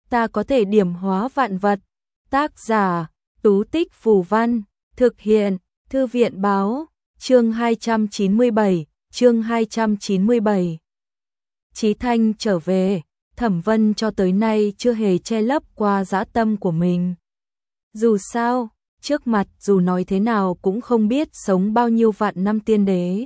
ta có thể điểm hóa vạn vật. Tác giả, Tú Tích Phù Văn, thực hiện, Thư viện Báo, chương 297, chương 297. Chí Thanh trở về, Thẩm Vân cho tới nay chưa hề che lấp qua dã tâm của mình. Dù sao, trước mặt dù nói thế nào cũng không biết sống bao nhiêu vạn năm tiên đế.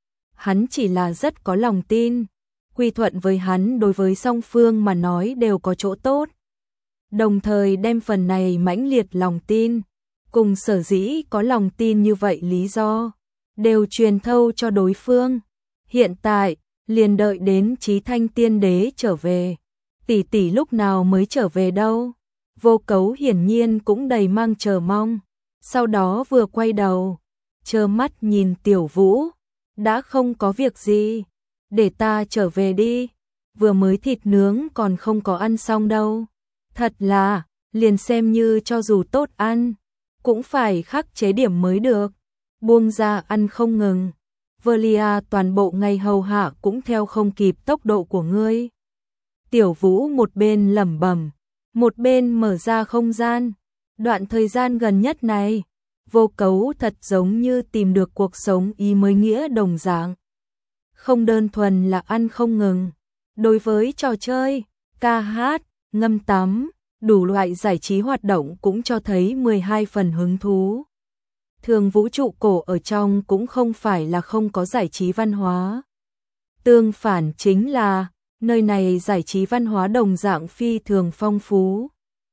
Hắn chỉ là rất có lòng tin, quy thuận với hắn đối với song phương mà nói đều có chỗ tốt. Đồng thời đem phần này mãnh liệt lòng tin, cùng sở dĩ có lòng tin như vậy lý do, đều truyền thâu cho đối phương. Hiện tại, liền đợi đến Chí Thanh tiên đế trở về. Tỷ tỷ lúc nào mới trở về đâu? Vô Cấu hiển nhiên cũng đầy mang chờ mong. Sau đó vừa quay đầu, trơ mắt nhìn Tiểu Vũ. Đã không có việc gì, để ta trở về đi. Vừa mới thịt nướng còn không có ăn xong đâu. Thật là, liền xem như cho dù tốt ăn, cũng phải khắc chế điểm mới được. Buông ra ăn không ngừng. Velia toàn bộ ngày hầu hạ cũng theo không kịp tốc độ của ngươi. Tiểu Vũ một bên lẩm bẩm, một bên mở ra không gian. Đoạn thời gian gần nhất này, Vô Cấu thật giống như tìm được cuộc sống ý mới nghĩa đồng dạng. Không đơn thuần là ăn không ngừng. Đối với trò chơi, ca hát, ngâm tắm, đủ loại giải trí hoạt động cũng cho thấy 12 phần hứng thú. Thường vũ trụ cổ ở trong cũng không phải là không có giải trí văn hóa. Tương phản chính là, nơi này giải trí văn hóa đồng dạng phi thường phong phú.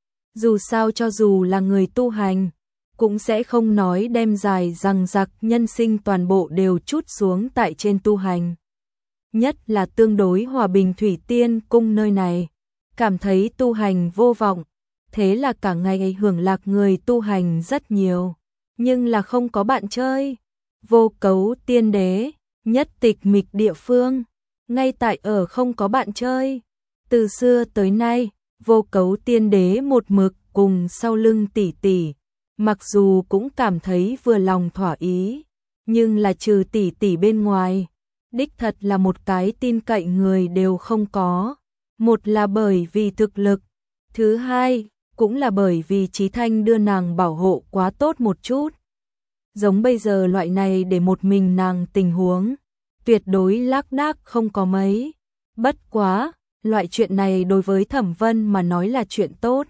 Dù sao cho dù là người tu hành, cũng sẽ không nói đem dài rằng giặc nhân sinh toàn bộ đều trút xuống tại trên tu hành. Nhất là tương đối hòa bình Thủy Tiên Cung nơi này, cảm thấy tu hành vô vọng, thế là cả ngày hưởng lạc người tu hành rất nhiều, nhưng là không có bạn chơi. Vô Cấu tiên đế, nhất tịch mịch địa phương, ngay tại ở không có bạn chơi. Từ xưa tới nay, Vô Cấu tiên đế một mực cùng sau lưng tỷ tỷ, mặc dù cũng cảm thấy vừa lòng thỏa ý, nhưng là trừ tỷ tỷ bên ngoài, đích thật là một cái tin cậy người đều không có. Một là bởi vì thực lực, thứ hai cũng là bởi vì Chí Thanh đưa nàng bảo hộ quá tốt một chút. Giống bây giờ loại này để một mình nàng tình huống, tuyệt đối lác đác không có mấy. Bất quá, loại chuyện này đối với Thẩm Vân mà nói là chuyện tốt.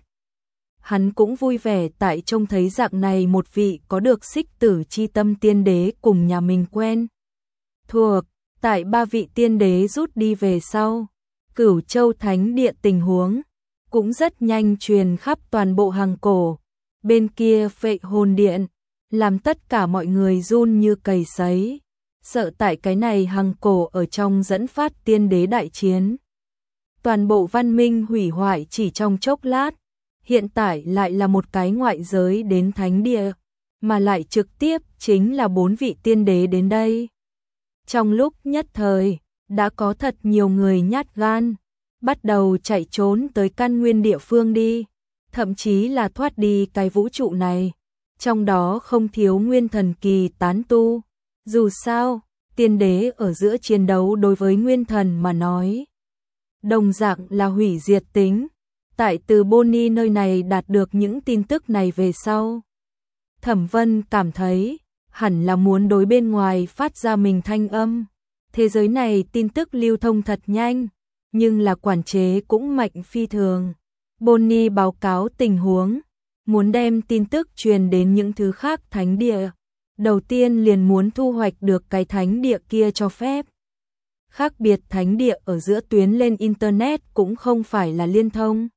Hắn cũng vui vẻ tại trông thấy dạng này một vị có được xích tử chi tâm tiên đế cùng nhà mình quen thuộc. Tại ba vị tiên đế rút đi về sau, Cửu Châu Thánh Địa tình huống cũng rất nhanh truyền khắp toàn bộ Hằng Cổ. Bên kia Phệ Hồn Điện, làm tất cả mọi người run như cầy sấy, sợ tại cái này Hằng Cổ ở trong dẫn phát tiên đế đại chiến. Toàn bộ văn minh hủy hoại chỉ trong chốc lát, hiện tại lại là một cái ngoại giới đến thánh địa, mà lại trực tiếp chính là 4 vị tiên đế đến đây. Trong lúc nhất thời, đã có thật nhiều người nhát gan, bắt đầu chạy trốn tới căn nguyên địa phương đi, thậm chí là thoát đi cái vũ trụ này, trong đó không thiếu nguyên thần kỳ tán tu. Dù sao, tiên đế ở giữa chiến đấu đối với nguyên thần mà nói, đồng dạng là hủy diệt tính. Tại từ Bonnie nơi này đạt được những tin tức này về sau, Thẩm Vân cảm thấy hẳn là muốn đối bên ngoài phát ra mình thanh âm. Thế giới này tin tức lưu thông thật nhanh, nhưng là quản chế cũng mạnh phi thường. Bonnie báo cáo tình huống, muốn đem tin tức truyền đến những thứ khác thánh địa. Đầu tiên liền muốn thu hoạch được cái thánh địa kia cho phép. Khác biệt thánh địa ở giữa tuyến lên Internet cũng không phải là liên thông.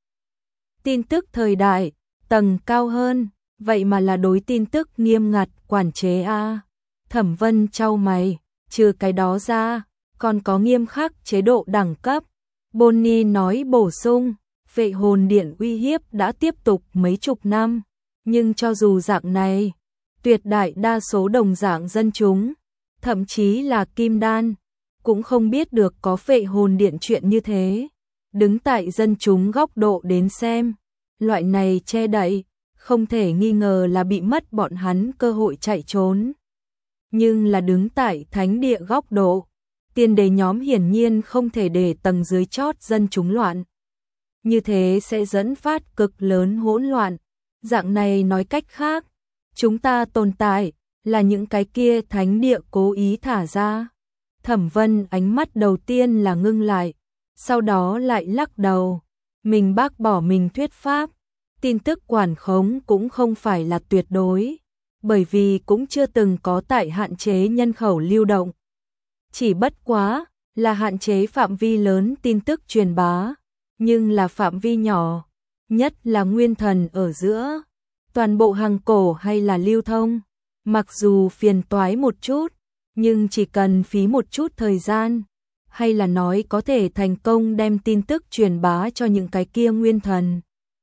Tin tức thời đại, tầng cao hơn, vậy mà là đối tin tức nghiêm ngặt quản chế a. Thẩm Vân chau mày, trừ cái đó ra, còn có nghiêm khắc chế độ đẳng cấp. Bonnie nói bổ sung, Phệ Hồn Điện uy hiếp đã tiếp tục mấy chục năm, nhưng cho dù dạng này, tuyệt đại đa số đồng dạng dân chúng, thậm chí là kim đan, cũng không biết được có Phệ Hồn Điện chuyện như thế. Đứng tại dân chúng góc độ đến xem, loại này che đậy, không thể nghi ngờ là bị mất bọn hắn cơ hội chạy trốn. Nhưng là đứng tại thánh địa góc độ, tiên đế nhóm hiển nhiên không thể để tầng dưới chót dân chúng loạn. như thế sẽ dẫn phát cực lớn hỗn loạn. Dạng này nói cách khác, chúng ta tồn tại là những cái kia thánh địa cố ý thả ra. Thẩm Vân ánh mắt đầu tiên là ngưng lại, sau đó lại lắc đầu. Mình bác bỏ mình thuyết pháp, tin tức quản khống cũng không phải là tuyệt đối, bởi vì cũng chưa từng có tại hạn chế nhân khẩu lưu động. Chỉ bất quá là hạn chế phạm vi lớn tin tức truyền bá, nhưng là phạm vi nhỏ, nhất là nguyên thần ở giữa, toàn bộ hàng cổ hay là lưu thông, mặc dù phiền toái một chút, nhưng chỉ cần phí một chút thời gian, hay là nói có thể thành công đem tin tức truyền bá cho những cái kia nguyên thần.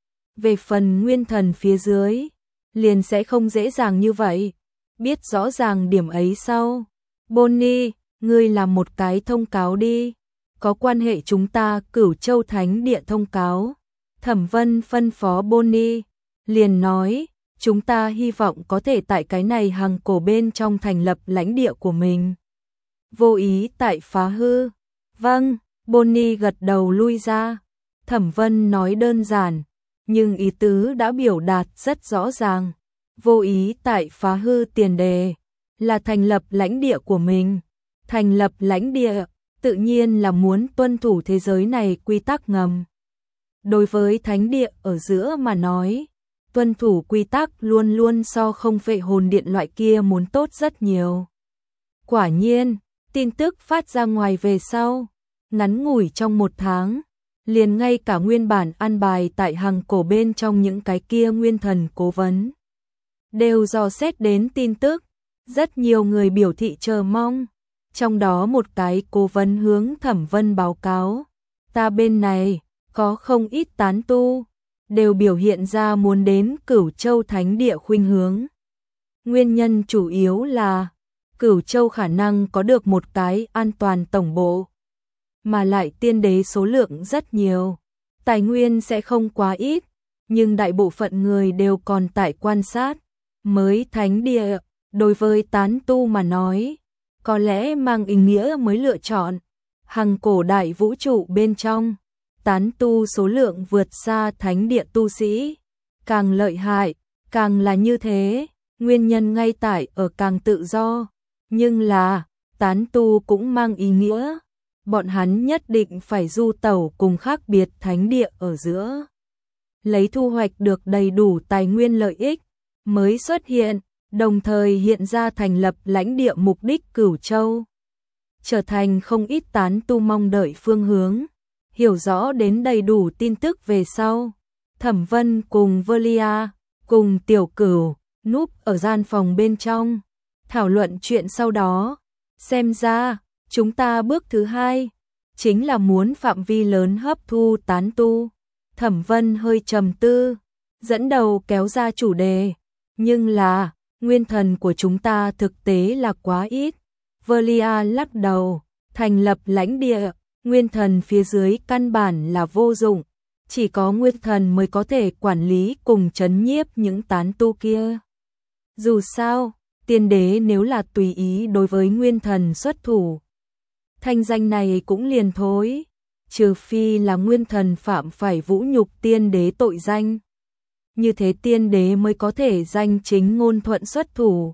Về phần nguyên thần phía dưới, liền sẽ không dễ dàng như vậy. Biết rõ ràng điểm ấy sau, Bonnie, ngươi làm một cái thông cáo đi, có quan hệ chúng ta Cửu Châu Thánh Địa thông cáo. Thẩm Vân phân phó Bonnie, liền nói, chúng ta hy vọng có thể tại cái này hàng cổ bên trong thành lập lãnh địa của mình. Vô ý tại phá hư. Vâng, Bonnie gật đầu lui ra. Thẩm Vân nói đơn giản, nhưng ý tứ đã biểu đạt rất rõ ràng. Vô ý tại phá hư tiền đề là thành lập lãnh địa của mình. Thành lập lãnh địa, tự nhiên là muốn tuân thủ thế giới này quy tắc ngầm. Đối với thánh địa ở giữa mà nói, tuân thủ quy tắc luôn luôn so không vệ hồn điện loại kia muốn tốt rất nhiều. Quả nhiên, tin tức phát ra ngoài về sau, ngắn ngủi trong 1 tháng, liền ngay cả nguyên bản an bài tại hàng cổ bên trong những cái kia nguyên thần cố vấn, đều dò xét đến tin tức, rất nhiều người biểu thị chờ mong. Trong đó một cái cố vấn hướng Thẩm Vân báo cáo, ta bên này có không ít tán tu, đều biểu hiện ra muốn đến Cửu Châu Thánh Địa khuynh hướng. Nguyên nhân chủ yếu là Cửu Châu khả năng có được một cái an toàn tổng bộ, mà lại tiên đế số lượng rất nhiều, tài nguyên sẽ không quá ít, nhưng đại bộ phận người đều còn tại quan sát. Mới thánh địa, đối với tán tu mà nói, có lẽ mang ý nghĩa mới lựa chọn. Hằng cổ đại vũ trụ bên trong, tán tu số lượng vượt xa thánh địa tu sĩ, càng lợi hại, càng là như thế, nguyên nhân ngay tại ở càng tự do, nhưng là tán tu cũng mang ý nghĩa, bọn hắn nhất định phải du tẩu cùng khác biệt thánh địa ở giữa, lấy thu hoạch được đầy đủ tài nguyên lợi ích mới xuất hiện, đồng thời hiện ra thành lập lãnh địa mục đích Cửu Châu, trở thành không ít tán tu mong đợi phương hướng. Hiểu rõ đến đầy đủ tin tức về sau, Thẩm Vân cùng Velia, cùng Tiểu Cửu, núp ở gian phòng bên trong, thảo luận chuyện sau đó. Xem ra, chúng ta bước thứ 2, chính là muốn phạm vi lớn hấp thu tán tu. Thẩm Vân hơi trầm tư, dẫn đầu kéo ra chủ đề, nhưng là, nguyên thần của chúng ta thực tế là quá ít. Velia lắc đầu, thành lập lãnh địa, nguyên thần phía dưới căn bản là vô dụng, chỉ có nguyên thần mới có thể quản lý cùng trấn nhiếp những tán tu kia. Dù sao, tiên đế nếu là tùy ý đối với nguyên thần xuất thủ, thanh danh này cũng liền thối, trừ phi là nguyên thần phạm phải vũ nhục tiên đế tội danh. Như thế tiên đế mới có thể danh chính ngôn thuận xuất thủ.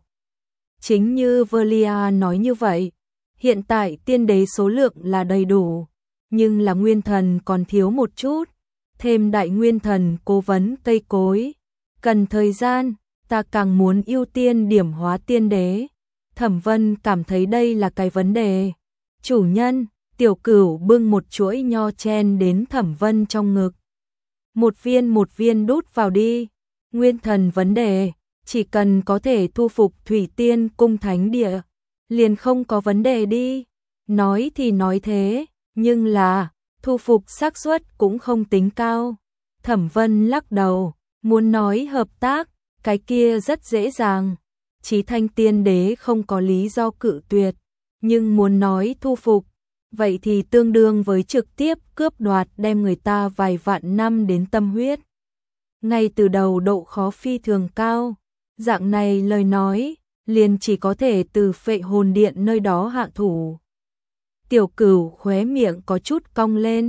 Chính như Velia nói như vậy, hiện tại tiên đế số lượng là đầy đủ, nhưng là nguyên thần còn thiếu một chút, thêm đại nguyên thần cố vấn cây cối, cần thời gian, ta càng muốn ưu tiên điểm hóa tiên đế. Thẩm Vân cảm thấy đây là cái vấn đề. Chủ nhân, Tiểu Cửu bưng một chuỗi nho chen đến Thẩm Vân trong ngực. Một viên đút vào đi. Nguyên thần vấn đề, chỉ cần có thể thu phục Thủy Tiên cung thánh địa, liền không có vấn đề đi. Nói thì nói thế, nhưng là thu phục xác suất cũng không tính cao. Thẩm Vân lắc đầu, muốn nói hợp tác, cái kia rất dễ dàng. Chí Thanh tiên đế không có lý do cự tuyệt, nhưng muốn nói thu phục, vậy thì tương đương với trực tiếp cướp đoạt đem người ta vài vạn năm đến tâm huyết. Ngay từ đầu độ khó phi thường cao, dạng này lời nói, liền chỉ có thể từ Phệ Hồn Điện nơi đó hạ thủ. Tiểu Cửu khóe miệng có chút cong lên,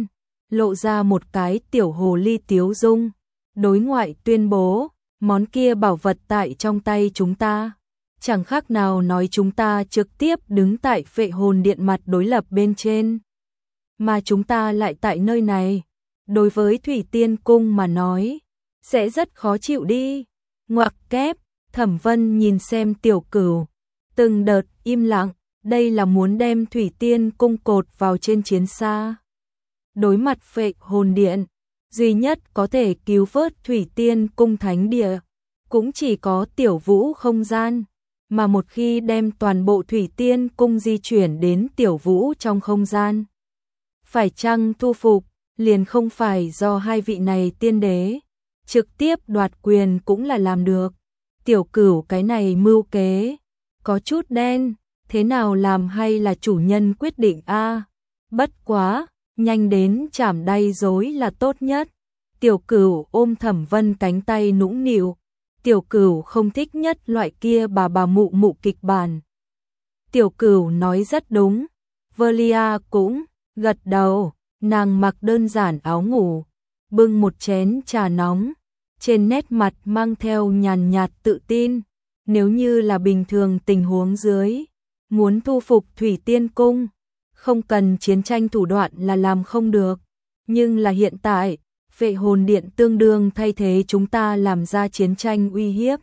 lộ ra một cái tiểu hồ ly tiếu dung, đối ngoại tuyên bố, món kia bảo vật tại trong tay chúng ta. Chẳng khác nào nói chúng ta trực tiếp đứng tại Phệ Hồn Điện mặt đối lập bên trên. Mà chúng ta lại tại nơi này. Đối với Thủy Tiên Cung mà nói, sẽ rất khó chịu đi. Ngoặc kép, Thẩm Vân nhìn xem Tiểu Cửu, từng đợt im lặng, đây là muốn đem Thủy Tiên Cung cột vào trên chiến xa. Đối mặt Phệ Hồn Điện, duy nhất có thể cứu vớt Thủy Tiên Cung thánh địa, cũng chỉ có Tiểu Vũ không gian, mà một khi đem toàn bộ Thủy Tiên Cung di chuyển đến Tiểu Vũ trong không gian, phải chăng thu phục, liền không phải do hai vị này tiên đế trực tiếp đoạt quyền cũng là làm được. Tiểu Cửu cái này mưu kế có chút đen, thế nào làm hay là chủ nhân quyết định a. Bất quá, nhanh đến chảm đay rối là tốt nhất. Tiểu Cửu ôm Thẩm Vân cánh tay nũng nịu. Tiểu Cửu không thích nhất loại kia bà mụ mụ kịch bản. Tiểu Cửu nói rất đúng. Velia cũng gật đầu, nàng mặc đơn giản áo ngủ, bưng một chén trà nóng, trên nét mặt mang theo nhàn nhạt tự tin. Nếu như là bình thường tình huống dưới, muốn thu phục Thủy Tiên Cung, không cần chiến tranh thủ đoạn là làm không được. Nhưng là hiện tại, Phệ Hồn Điện tương đương thay thế chúng ta làm ra chiến tranh uy hiếp.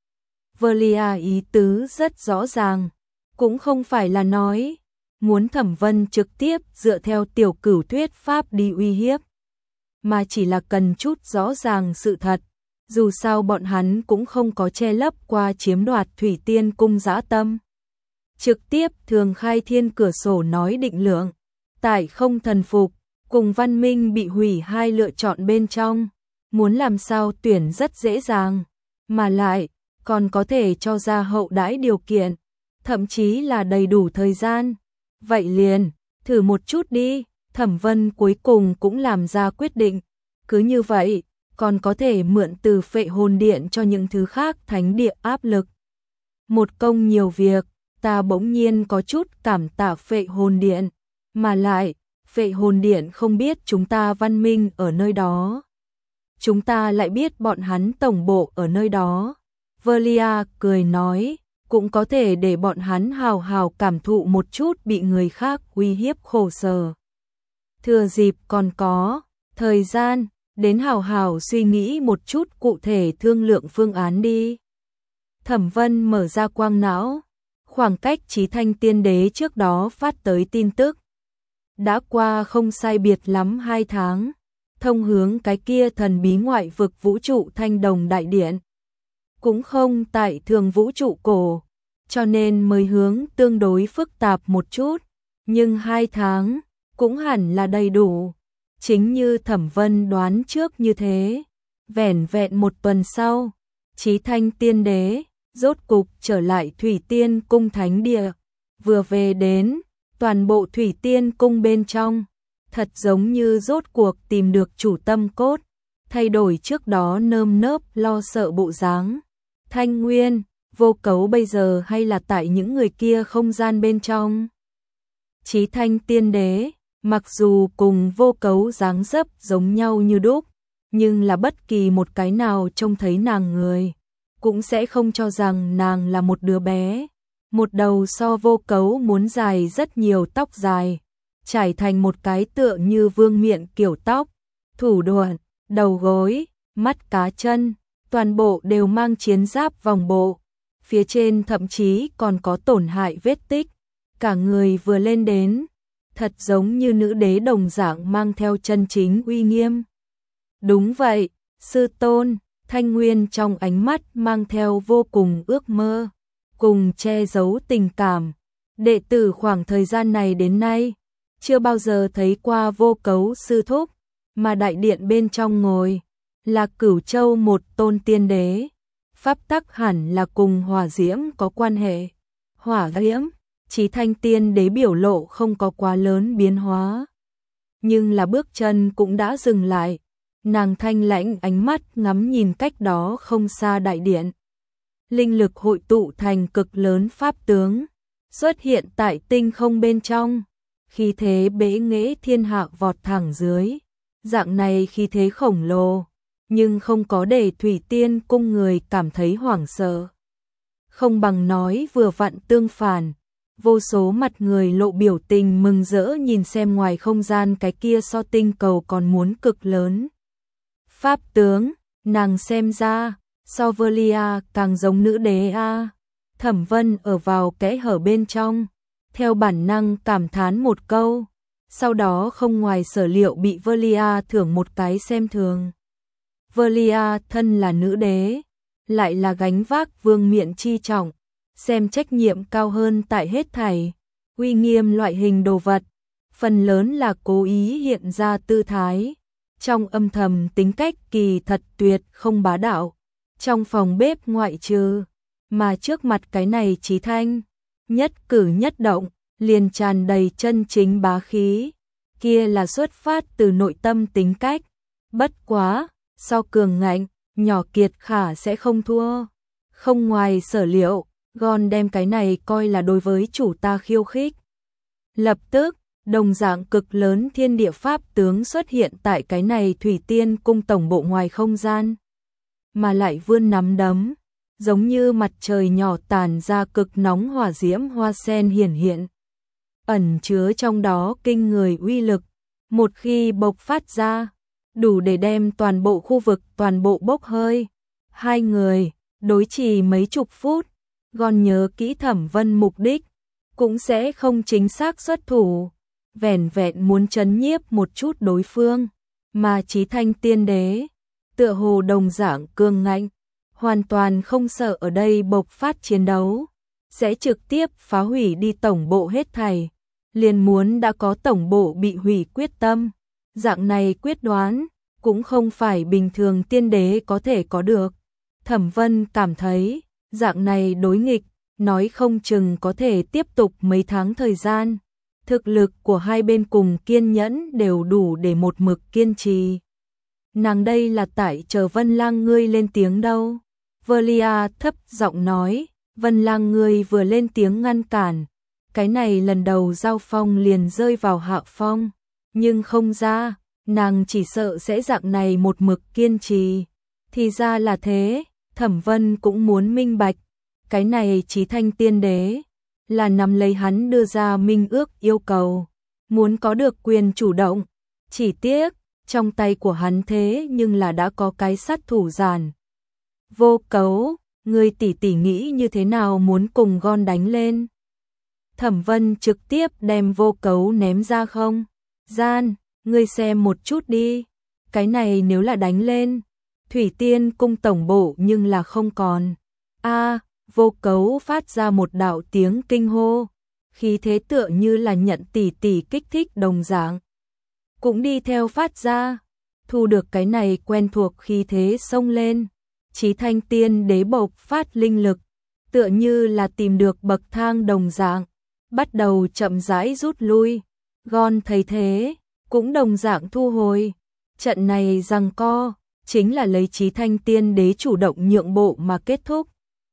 Velia ý tứ rất rõ ràng, cũng không phải là nói muốn Thẩm Vân trực tiếp dựa theo Tiểu Cửu thuyết pháp đi uy hiếp, mà chỉ là cần chút rõ ràng sự thật. Dù sao bọn hắn cũng không có che lấp qua chiếm đoạt Thủy Tiên Cung dã tâm. Trực tiếp thường khai thiên cửa sổ nói định lượng, tại không thần phục, cùng văn minh bị hủy hai lựa chọn bên trong, muốn làm sao tuyển rất dễ dàng, mà lại còn có thể cho ra hậu đãi điều kiện, thậm chí là đầy đủ thời gian. Vậy liền, thử một chút đi. Thẩm Vân cuối cùng cũng làm ra quyết định, cứ như vậy, còn có thể mượn từ Phệ Hồn Điện cho những thứ khác thánh địa áp lực. Một công nhiều việc, ta bỗng nhiên có chút cảm tạ Phệ Hồn Điện, mà lại, Phệ Hồn Điện không biết chúng ta văn minh ở nơi đó. Chúng ta lại biết bọn hắn tổng bộ ở nơi đó. Velia cười nói, cũng có thể để bọn hắn hào hào cảm thụ một chút bị người khác uy hiếp khổ sở. Thừa dịp còn có thời gian, đến hào hào suy nghĩ một chút cụ thể thương lượng phương án đi. Thẩm Vân mở ra quang não, khoảng cách Chí Thanh Tiên Đế trước đó phát tới tin tức. Đã qua không sai biệt lắm 2 tháng, thông hướng cái kia thần bí ngoại vực vũ trụ Thanh Đồng Đại Điện. Cũng không tại thường vũ trụ cổ, cho nên mới hướng tương đối phức tạp một chút, nhưng 2 tháng cũng hẳn là đầy đủ. Chính như Thẩm Vân đoán trước như thế, vẻn vẹn 1 tuần sau, Chí Thanh Tiên Đế rốt cục trở lại Thủy Tiên Cung thánh địa, vừa về đến, toàn bộ Thủy Tiên Cung bên trong, thật giống như rốt cuộc tìm được chủ tâm cốt, thay đổi trước đó nơm nớp lo sợ bộ dáng. Thanh Nguyên, Vô Cấu bây giờ hay là tại những người kia không gian bên trong? Chí Thanh Tiên Đế, mặc dù cùng Vô Cấu dáng dấp giống nhau như đúc, nhưng là bất kỳ một cái nào trông thấy nàng người, cũng sẽ không cho rằng nàng là một đứa bé. Một đầu so Vô Cấu muốn dài rất nhiều tóc dài, trải thành một cái tựa như vương miện kiểu tóc, thủ đoạn, đầu gối, mắt cá chân, toàn bộ đều mang chiến giáp vòng bộ, phía trên thậm chí còn có tổn hại vết tích, cả người vừa lên đến, thật giống như nữ đế đồng dạng mang theo chân chính uy nghiêm. Đúng vậy, sư tôn. Thanh Nguyên trong ánh mắt mang theo vô cùng ước mơ, cùng che giấu tình cảm. Đệ tử khoảng thời gian này đến nay, chưa bao giờ thấy qua Vô Cấu sư thúc, mà đại điện bên trong ngồi là Cửu Châu một tôn tiên đế. Pháp tắc hẳn là cùng hỏa diễm có quan hệ. Hỏa diễm, Chí Thanh Tiên Đế biểu lộ không có quá lớn biến hóa, nhưng là bước chân cũng đã dừng lại. Nàng thanh lãnh ánh mắt ngắm nhìn cách đó không xa đại điện. Linh lực hội tụ thành cực lớn pháp tướng, xuất hiện tại tinh không bên trong, khí thế bế nghệ thiên hạ vọt thẳng dưới. dạng này khí thế khổng lồ, nhưng không có để Thủy Tiên cung người cảm thấy hoảng sợ. Không bằng nói vừa vặn tương phản, vô số mặt người lộ biểu tình mừng rỡ nhìn xem ngoài không gian cái kia so tinh cầu còn muốn cực lớn. Pháp tướng, nàng xem ra, so Velia càng giống nữ đế a. Thẩm Vân ở vào kẽ hở bên trong, theo bản năng cảm thán một câu, sau đó không ngoài sở liệu bị Velia thưởng một cái xem thường. Velia thân là nữ đế, lại là gánh vác vương miện chi trọng, xem trách nhiệm cao hơn tại hết thảy, uy nghiêm loại hình đồ vật, phần lớn là cố ý hiện ra tư thái, trong âm thầm tính cách kỳ thật tuyệt không bá đạo, trong phòng bếp ngoại trừ, mà trước mặt cái này Chí Thanh, nhất cử nhất động, liền tràn đầy chân chính bá khí, kia là xuất phát từ nội tâm tính cách, bất quá, so cường ngạnh, nhỏ kiệt khả sẽ không thua, không ngoài sở liệu, Gon đem cái này coi là đối với chủ ta khiêu khích. Lập tức, đồng dạng cực lớn thiên địa pháp tướng xuất hiện tại cái này Thủy Tiên cung tổng bộ ngoài không gian, mà lại vươn nắm đấm, giống như mặt trời nhỏ tàn ra cực nóng hỏa diễm hoa sen hiển hiện, ẩn chứa trong đó kinh người uy lực, một khi bộc phát ra, đủ để đem toàn bộ khu vực toàn bộ bốc hơi. Hai người đối trì mấy chục phút, Gon nhớ kỹ Thẩm Vân mục đích, cũng sẽ không chính xác xuất thủ, vẻn vẹn muốn trấn nhiếp một chút đối phương, mà Chí Thanh tiên đế, tựa hồ đồng dạng cương ngạnh, hoàn toàn không sợ ở đây bộc phát chiến đấu, sẽ trực tiếp phá hủy đi tổng bộ hết thảy, liền muốn đã có tổng bộ bị hủy quyết tâm, dạng này quyết đoán, cũng không phải bình thường tiên đế có thể có được. Thẩm Vân cảm thấy, dạng này đối nghịch, nói không chừng có thể tiếp tục mấy tháng thời gian. Thực lực của hai bên cùng kiên nhẫn đều đủ để một mực kiên trì. Nàng đây là tại chờ Vân Lang ngươi lên tiếng đâu. Velia thấp giọng nói, Vân Lang ngươi vừa lên tiếng ngăn cản. Cái này lần đầu giao phong liền rơi vào hạ phong, nhưng không ra, nàng chỉ sợ sẽ dạng này một mực kiên trì. Thì ra là thế, Thẩm Vân cũng muốn minh bạch, cái này Chí Thanh tiên đế, là nắm lấy hắn đưa ra minh ước yêu cầu, muốn có được quyền chủ động, chỉ tiếc, trong tay của hắn thế nhưng là đã có cái sát thủ giản. Vô Cấu, ngươi tỷ tỷ nghĩ như thế nào muốn cùng Gon đánh lên? Thẩm Vân trực tiếp đem Vô Cấu ném ra không? Gian, ngươi xem một chút đi, cái này nếu là đánh lên, Thủy Tiên cung tổng bộ nhưng là không còn. A, Vô Cấu phát ra một đạo tiếng kinh hô, khí thế tựa như là nhận tỷ tỷ kích thích đồng dạng. Cũng đi theo phát ra, thu được cái này quen thuộc khí thế xông lên, Chí Thanh tiên đế bộc phát linh lực, tựa như là tìm được bậc thang đồng dạng, bắt đầu chậm rãi rút lui. Gon thấy thế, cũng đồng dạng thu hồi. Trận này giằng co, chính là lấy Chí Thanh tiên đế chủ động nhượng bộ mà kết thúc.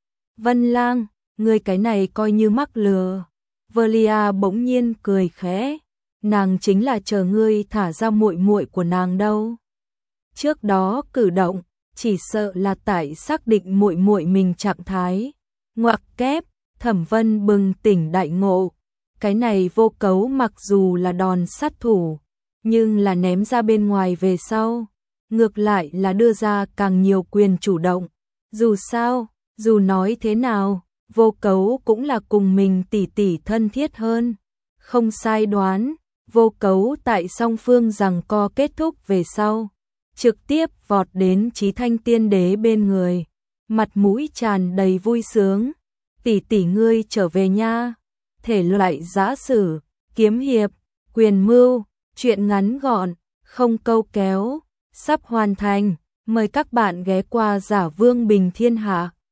Vân Lang, ngươi cái này coi như mắc lừa. Velia bỗng nhiên cười khẽ, nàng chính là chờ ngươi thả ra muội muội của nàng đâu. Trước đó cử động, chỉ sợ là tại xác định muội muội mình trạng thái. Ngoặc kép, Thẩm Vân bừng tỉnh đại ngộ. Cái này Vô Cấu mặc dù là đòn sát thủ, nhưng là ném ra bên ngoài về sau, ngược lại là đưa ra càng nhiều quyền chủ động. Dù sao, dù nói thế nào, Vô Cấu cũng là cùng mình tỷ tỷ thân thiết hơn. Không sai đoán, Vô Cấu tại song phương giằng co kết thúc về sau, trực tiếp vọt đến Chí Thanh tiên đế bên người, mặt mũi tràn đầy vui sướng. Tỷ tỷ ngươi trở về nha. Thể loại giã sử, kiếm hiệp, quyền mưu, truyện ngắn gọn, không câu kéo, sắp hoàn thành. Mời các bạn ghé qua Giả Vương Bình Thiên Hạ.